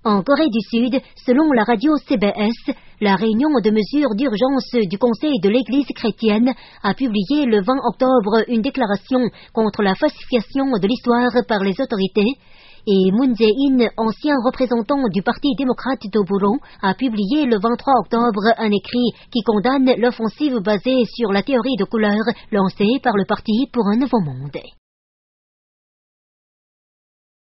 En Corée du Sud, selon la radio CBS, la réunion de mesures d'urgence du Conseil de l'Église chrétienne a publié le 20 octobre une déclaration contre la falsification de l'histoire par les autorités. Et Moon Jae-in, ancien représentant du Parti démocrate d'Oburo, a publié le 23 octobre un écrit qui condamne l'offensive basée sur la théorie de couleur lancée par le Parti pour un nouveau monde.